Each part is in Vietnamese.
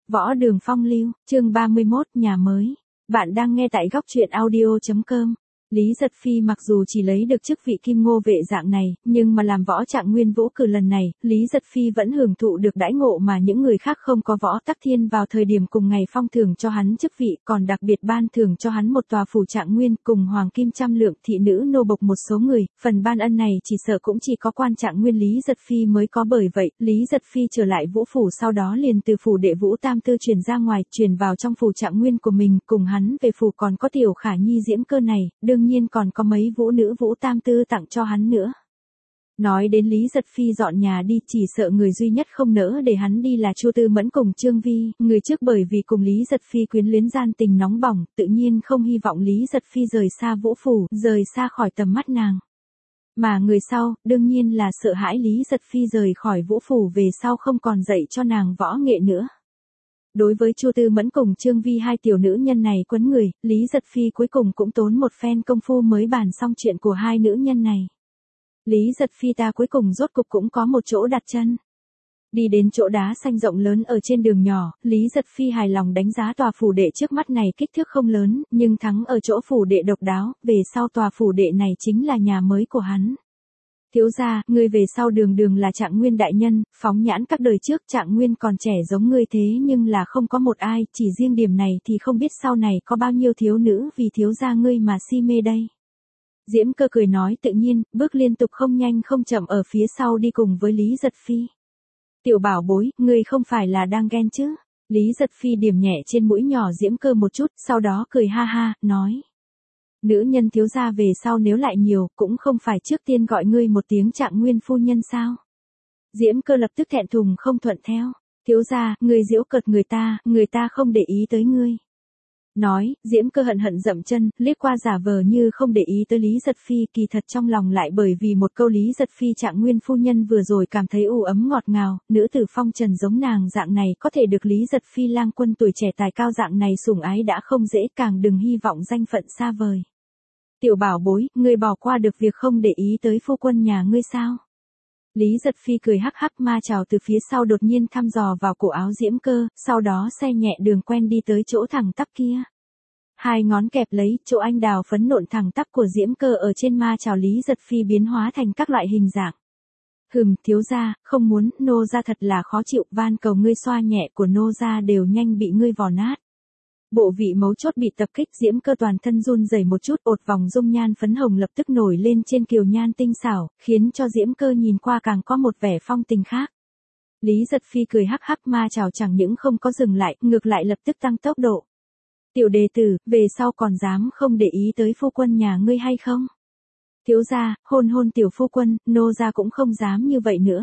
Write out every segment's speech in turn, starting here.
Võ Đường Phong lưu, chương 31, nhà mới. Bạn đang nghe tại góc truyện audio.com. Lý Giật Phi mặc dù chỉ lấy được chức vị kim ngô vệ dạng này, nhưng mà làm võ trạng nguyên vũ cử lần này, Lý Giật Phi vẫn hưởng thụ được đãi ngộ mà những người khác không có. Võ Tắc Thiên vào thời điểm cùng ngày phong thưởng cho hắn chức vị, còn đặc biệt ban thưởng cho hắn một tòa phủ trạng nguyên cùng hoàng kim trăm lượng thị nữ nô bộc một số người, phần ban ân này chỉ sợ cũng chỉ có quan trạng nguyên Lý Giật Phi mới có. Bởi vậy, Lý Giật Phi trở lại vũ phủ sau đó liền từ phủ đệ Vũ Tam Tư chuyển ra ngoài, chuyển vào trong phủ trạng nguyên của mình. Cùng hắn về phủ còn có Tiểu Khả Nhi Diễm Cơ này, đương nhiên còn có mấy vũ nữ Vũ Tam Tư tặng cho hắn nữa. Nói đến Lý Giật Phi dọn nhà đi, chỉ sợ người duy nhất không nỡ để hắn đi là Chu Tư Mẫn cùng Trương Vi, người trước bởi vì cùng Lý Giật Phi quyến luyến gian tình nóng bỏng, tự nhiên không hy vọng Lý Giật Phi rời xa vũ phủ, rời xa khỏi tầm mắt nàng. Mà người sau, đương nhiên là sợ hãi Lý Giật Phi rời khỏi vũ phủ về sau không còn dạy cho nàng võ nghệ nữa. Đối với Chu Tư Mẫn cùng Trương Vi hai tiểu nữ nhân này quấn người, Lý Giật Phi cuối cùng cũng tốn một phen công phu mới bàn xong chuyện của hai nữ nhân này. Lý Giật Phi ta cuối cùng rốt cục cũng có một chỗ đặt chân. Đi đến chỗ đá xanh rộng lớn ở trên đường nhỏ, Lý Giật Phi hài lòng đánh giá tòa phủ đệ trước mắt này kích thước không lớn, nhưng thắng ở chỗ phủ đệ độc đáo, về sau tòa phủ đệ này chính là nhà mới của hắn. Thiếu gia, ngươi về sau đường đường là trạng nguyên đại nhân, phóng nhãn các đời trước trạng nguyên còn trẻ giống ngươi thế nhưng là không có một ai, chỉ riêng điểm này thì không biết sau này có bao nhiêu thiếu nữ vì thiếu gia ngươi mà si mê đây. Diễm Cơ cười nói tự nhiên, bước liên tục không nhanh không chậm ở phía sau đi cùng với Lý Giật Phi. Tiểu bảo bối, ngươi không phải là đang ghen chứ? Lý Giật Phi điểm nhẹ trên mũi nhỏ Diễm Cơ một chút, sau đó cười ha ha, nói. Nữ nhân thiếu gia về sau nếu lại nhiều, cũng không phải trước tiên gọi ngươi một tiếng trạng nguyên phu nhân sao? Diễm Cơ lập tức thẹn thùng không thuận theo. Thiếu gia, ngươi giễu cợt người ta không để ý tới ngươi. Nói, Diễm Cơ hận hận dậm chân, liếc qua giả vờ như không để ý tới Lý Giật Phi, kỳ thật trong lòng lại bởi vì một câu Lý Giật Phi trạng nguyên phu nhân vừa rồi cảm thấy u ấm ngọt ngào, nữ tử phong trần giống nàng dạng này có thể được Lý Giật Phi lang quân tuổi trẻ tài cao dạng này sủng ái đã không dễ, càng đừng hy vọng danh phận xa vời. Tiểu bảo bối, ngươi bỏ qua được việc không để ý tới phu quân nhà ngươi sao? Lý Giật Phi cười hắc hắc, ma trào từ phía sau đột nhiên thăm dò vào cổ áo Diễm Cơ, sau đó xe nhẹ đường quen đi tới chỗ thẳng tắp kia. Hai ngón kẹp lấy chỗ anh đào phấn nộn thẳng tắp của Diễm Cơ ở trên ma trào Lý Giật Phi biến hóa thành các loại hình dạng. Thiếu gia, không muốn, nô gia thật là khó chịu, van cầu ngươi xoa nhẹ của nô gia đều nhanh bị ngươi vò nát. Bộ vị mấu chốt bị tập kích, Diễm Cơ toàn thân run rẩy một chút, ột vòng dung nhan phấn hồng lập tức nổi lên trên kiều nhan tinh xảo, khiến cho Diễm Cơ nhìn qua càng có một vẻ phong tình khác. Lý Giật Phi cười hắc hắc, ma trào chẳng những không có dừng lại, ngược lại lập tức tăng tốc độ. Tiểu đệ tử, về sau còn dám không để ý tới phu quân nhà ngươi hay không? Thiếu gia, hôn tiểu phu quân, nô gia cũng không dám như vậy nữa.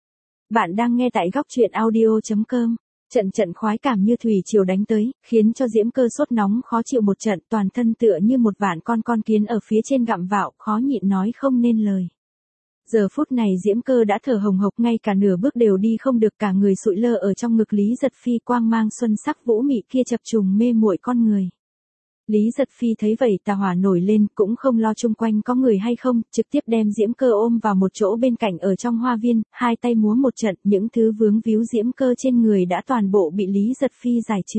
Bạn đang nghe tại góc truyện audio.com. Trận khoái cảm như thủy triều đánh tới, khiến cho Diễm Cơ sốt nóng khó chịu một trận, toàn thân tựa như một vạn con kiến ở phía trên gặm vạo, khó nhịn nói không nên lời. Giờ phút này Diễm Cơ đã thở hồng hộc, ngay cả nửa bước đều đi không được, cả người sụi lơ ở trong ngực Lý Giật Phi, quang mang xuân sắc vũ mị kia chập trùng mê muội con người. Lý Giật Phi thấy vậy tà hỏa nổi lên, cũng không lo chung quanh có người hay không, trực tiếp đem Diễm Cơ ôm vào một chỗ bên cạnh ở trong hoa viên, hai tay múa một trận, những thứ vướng víu Diễm Cơ trên người đã toàn bộ bị Lý Giật Phi giải trừ.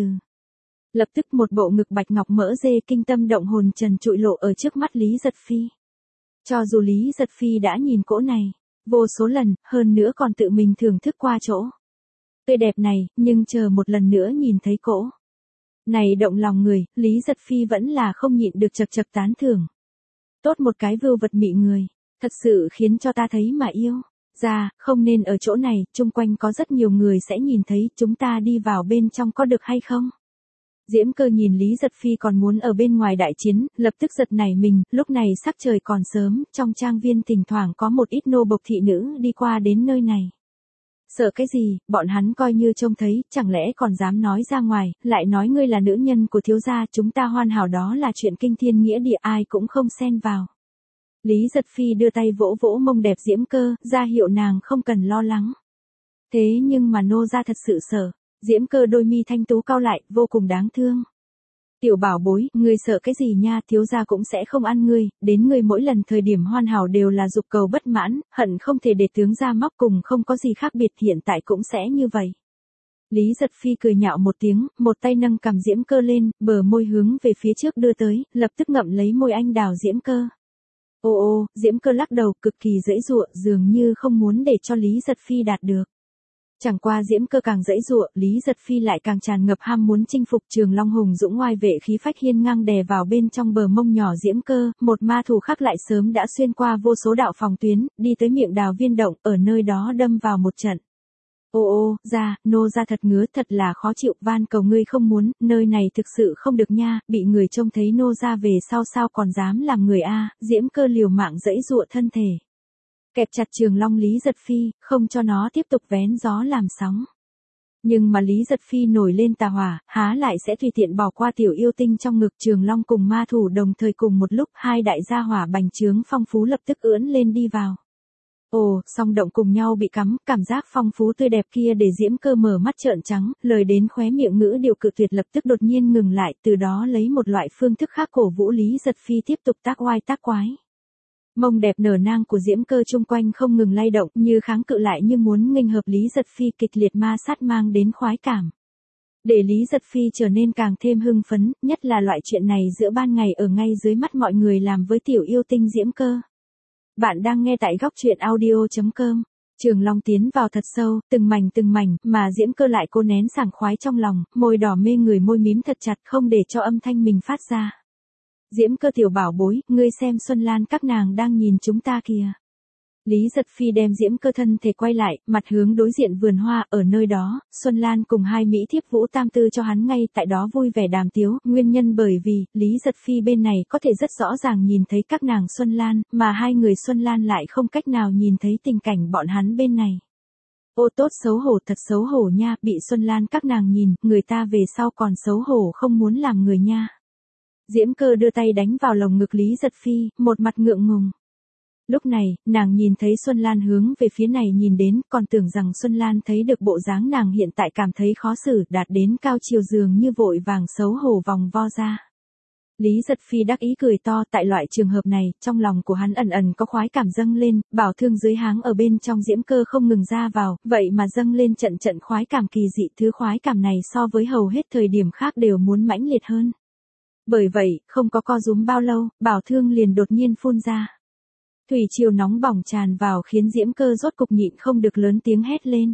Lập tức một bộ ngực bạch ngọc mỡ dê kinh tâm động hồn trần trụi lộ ở trước mắt Lý Giật Phi. Cho dù Lý Giật Phi đã nhìn cỗ này vô số lần, hơn nữa còn tự mình thưởng thức qua chỗ tươi đẹp này, nhưng chờ một lần nữa nhìn thấy cỗ này động lòng người, Lý Giật Phi vẫn là không nhịn được chật tán thưởng. Tốt một cái vưu vật mị người, thật sự khiến cho ta thấy mà yêu. Ra, không nên ở chỗ này, chung quanh có rất nhiều người sẽ nhìn thấy, chúng ta đi vào bên trong có được hay không? Diễm Cơ nhìn Lý Giật Phi còn muốn ở bên ngoài đại chiến, lập tức giật nảy mình, lúc này sắc trời còn sớm, trong trang viên thỉnh thoảng có một ít nô bộc thị nữ đi qua đến nơi này. Sợ cái gì, bọn hắn coi như trông thấy, chẳng lẽ còn dám nói ra ngoài, lại nói ngươi là nữ nhân của thiếu gia, chúng ta hoàn hảo, đó là chuyện kinh thiên nghĩa địa, ai cũng không xen vào. Lý Giật Phi đưa tay vỗ vỗ mông đẹp Diễm Cơ, ra hiệu nàng không cần lo lắng. Thế nhưng mà nô gia thật sự sợ. Diễm Cơ đôi mi thanh tú cau lại, vô cùng đáng thương. Tiểu bảo bối, ngươi sợ cái gì nha, thiếu gia cũng sẽ không ăn ngươi, đến ngươi mỗi lần thời điểm hoàn hảo đều là dục cầu bất mãn, hận không thể để tướng gia móc cùng không có gì khác biệt, hiện tại cũng sẽ như vậy. Lý Giật Phi cười nhạo một tiếng, một tay nâng cằm Diễm Cơ lên, bờ môi hướng về phía trước đưa tới, lập tức ngậm lấy môi anh đào Diễm Cơ. Ô ô, Diễm Cơ lắc đầu, cực kỳ giãy giụa, dường như không muốn để cho Lý Giật Phi đạt được. Chẳng qua Diễm Cơ càng giãy giụa, Lý Giật Phi lại càng tràn ngập ham muốn chinh phục. Trường Long hùng dũng oai vệ khí phách hiên ngang đè vào bên trong bờ mông nhỏ Diễm Cơ, một ma thủ khác lại sớm đã xuyên qua vô số đạo phòng tuyến, đi tới miệng đào viên động, ở nơi đó đâm vào một trận. Ô ô, nô ra thật ngứa, thật là khó chịu, van cầu ngươi không muốn, nơi này thực sự không được nha, bị người trông thấy nô ra về sau sao còn dám làm người a. Diễm Cơ liều mạng giãy giụa thân thể, kẹp chặt Trường Long Lý Giật Phi, không cho nó tiếp tục vén gió làm sóng. Nhưng mà Lý Giật Phi nổi lên tà hỏa, há lại sẽ tùy tiện bỏ qua tiểu yêu tinh trong ngực. Trường Long cùng ma thủ đồng thời cùng một lúc, hai đại gia hỏa bành trướng phong phú lập tức ưỡn lên đi vào. Ồ, song động cùng nhau bị cắm, cảm giác phong phú tươi đẹp kia để Diễm Cơ mở mắt trợn trắng, lời đến khóe miệng ngữ điệu cự tuyệt lập tức đột nhiên ngừng lại, từ đó lấy một loại phương thức khác cổ vũ Lý Giật Phi tiếp tục tác oai tác quái. Mông đẹp nở nang của Diễm Cơ chung quanh không ngừng lay động, như kháng cự lại như muốn nghênh hợp Lý Giật Phi, kịch liệt ma sát mang đến khoái cảm. Để Lý Giật Phi trở nên càng thêm hưng phấn, nhất là loại chuyện này giữa ban ngày ở ngay dưới mắt mọi người làm với tiểu yêu tinh Diễm Cơ. Bạn đang nghe tại góc truyện audio.com. Trường Long tiến vào thật sâu, từng mảnh, mà Diễm Cơ lại cố nén sảng khoái trong lòng, môi đỏ mê người môi mím thật chặt không để cho âm thanh mình phát ra. Diễm Cơ tiểu bảo bối, ngươi xem Xuân Lan các nàng đang nhìn chúng ta kìa. Lý Giật Phi đem Diễm Cơ thân thể quay lại, mặt hướng đối diện vườn hoa, ở nơi đó, Xuân Lan cùng hai mỹ thiếp Vũ Tam Tư cho hắn ngay tại đó vui vẻ đàm tiếu, nguyên nhân bởi vì, Lý Giật Phi bên này có thể rất rõ ràng nhìn thấy các nàng Xuân Lan, mà hai người Xuân Lan lại không cách nào nhìn thấy tình cảnh bọn hắn bên này. Ô tốt xấu hổ, thật xấu hổ nha, bị Xuân Lan các nàng nhìn, người ta về sau còn xấu hổ không muốn làm người nha. Diễm Cơ đưa tay đánh vào lồng ngực Lý Giật Phi, một mặt ngượng ngùng. Lúc này, nàng nhìn thấy Xuân Lan hướng về phía này nhìn đến, còn tưởng rằng Xuân Lan thấy được bộ dáng nàng hiện tại cảm thấy khó xử, đạt đến cao chiều dường như vội vàng xấu hổ vòng vo ra. Lý Giật Phi đắc ý cười to, tại loại trường hợp này, trong lòng của hắn ẩn ẩn có khoái cảm dâng lên, bảo thương dưới háng ở bên trong Diễm Cơ không ngừng ra vào, vậy mà dâng lên trận khoái cảm kỳ dị, thứ khoái cảm này so với hầu hết thời điểm khác đều muốn mãnh liệt hơn. Bởi vậy, không có co rúm bao lâu, bảo thương liền đột nhiên phun ra. Thủy triều nóng bỏng tràn vào khiến Diễm Cơ rốt cục nhịn không được lớn tiếng hét lên.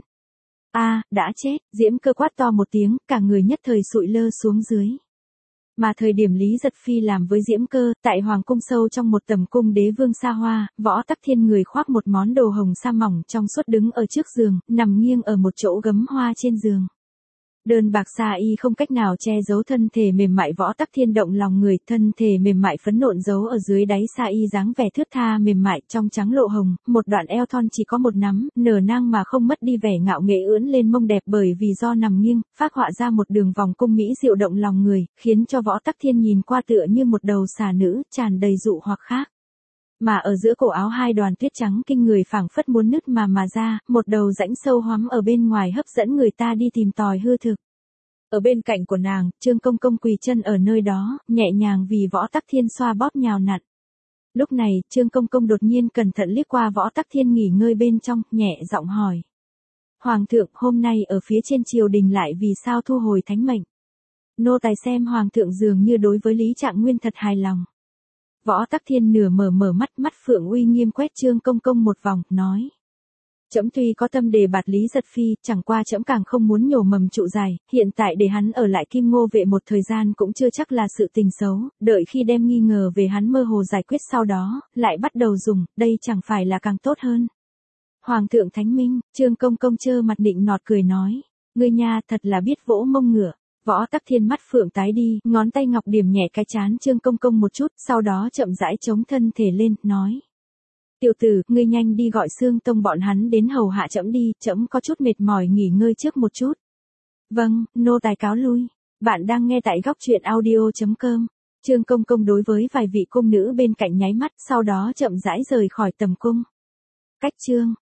Đã chết, Diễm Cơ quát to một tiếng, cả người nhất thời sụi lơ xuống dưới. Mà thời điểm Lý Giật Phi làm với Diễm Cơ, tại Hoàng cung sâu trong một tầm cung đế vương xa hoa, Võ Tắc Thiên người khoác một món đồ hồng sa mỏng trong suốt đứng ở trước giường, nằm nghiêng ở một chỗ gấm hoa trên giường. Đơn bạc sa y không cách nào che giấu thân thể mềm mại Võ Tắc Thiên động lòng người, thân thể mềm mại phấn nộn giấu ở dưới đáy sa y dáng vẻ thướt tha mềm mại trong trắng lộ hồng, một đoạn eo thon chỉ có một nắm, nở nang mà không mất đi vẻ ngạo nghễ ưỡn lên mông đẹp bởi vì do nằm nghiêng, phác họa ra một đường vòng cung mỹ diệu động lòng người, khiến cho Võ Tắc Thiên nhìn qua tựa như một đầu xà nữ, tràn đầy dụ hoặc khác. Mà ở giữa cổ áo hai đoàn tuyết trắng kinh người phảng phất muốn nứt mà ra, một đầu rãnh sâu hoắm ở bên ngoài hấp dẫn người ta đi tìm tòi hư thực. Ở bên cạnh của nàng, Trương Công Công quỳ chân ở nơi đó, nhẹ nhàng vì Võ Tắc Thiên xoa bóp nhào nặn. Lúc này, Trương Công Công đột nhiên cẩn thận liếc qua Võ Tắc Thiên nghỉ ngơi bên trong, nhẹ giọng hỏi. Hoàng thượng, hôm nay ở phía trên triều đình lại vì sao thu hồi thánh mệnh? Nô tài xem Hoàng thượng dường như đối với Lý Trạng Nguyên thật hài lòng. Võ Tắc Thiên nửa mở mắt phượng uy nghiêm quét Trương Công Công một vòng, nói. Trẫm tuy có tâm đề bạt Lý Giật Phi, chẳng qua trẫm càng không muốn nhổ mầm trụ dài, hiện tại để hắn ở lại Kim Ngô vệ một thời gian cũng chưa chắc là sự tình xấu, đợi khi đem nghi ngờ về hắn mơ hồ giải quyết sau đó, lại bắt đầu dùng, đây chẳng phải là càng tốt hơn. Hoàng thượng thánh minh, Trương Công Công trơ mặt nịnh nọt cười nói, ngươi nha thật là biết vỗ mông ngựa. Võ Tắc Thiên mắt phượng tái đi, ngón tay ngọc điểm nhẹ cái trán Trương Công Công một chút, sau đó chậm rãi chống thân thể lên, nói. Tiểu tử, ngươi nhanh đi gọi Xương Tông bọn hắn đến hầu hạ trẫm đi, trẫm có chút mệt mỏi nghỉ ngơi trước một chút. Vâng, nô tài cáo lui. Bạn đang nghe tại góc truyện audio.com. Trương Công Công đối với vài vị cung nữ bên cạnh nháy mắt, sau đó chậm rãi rời khỏi tầm cung. Cách chương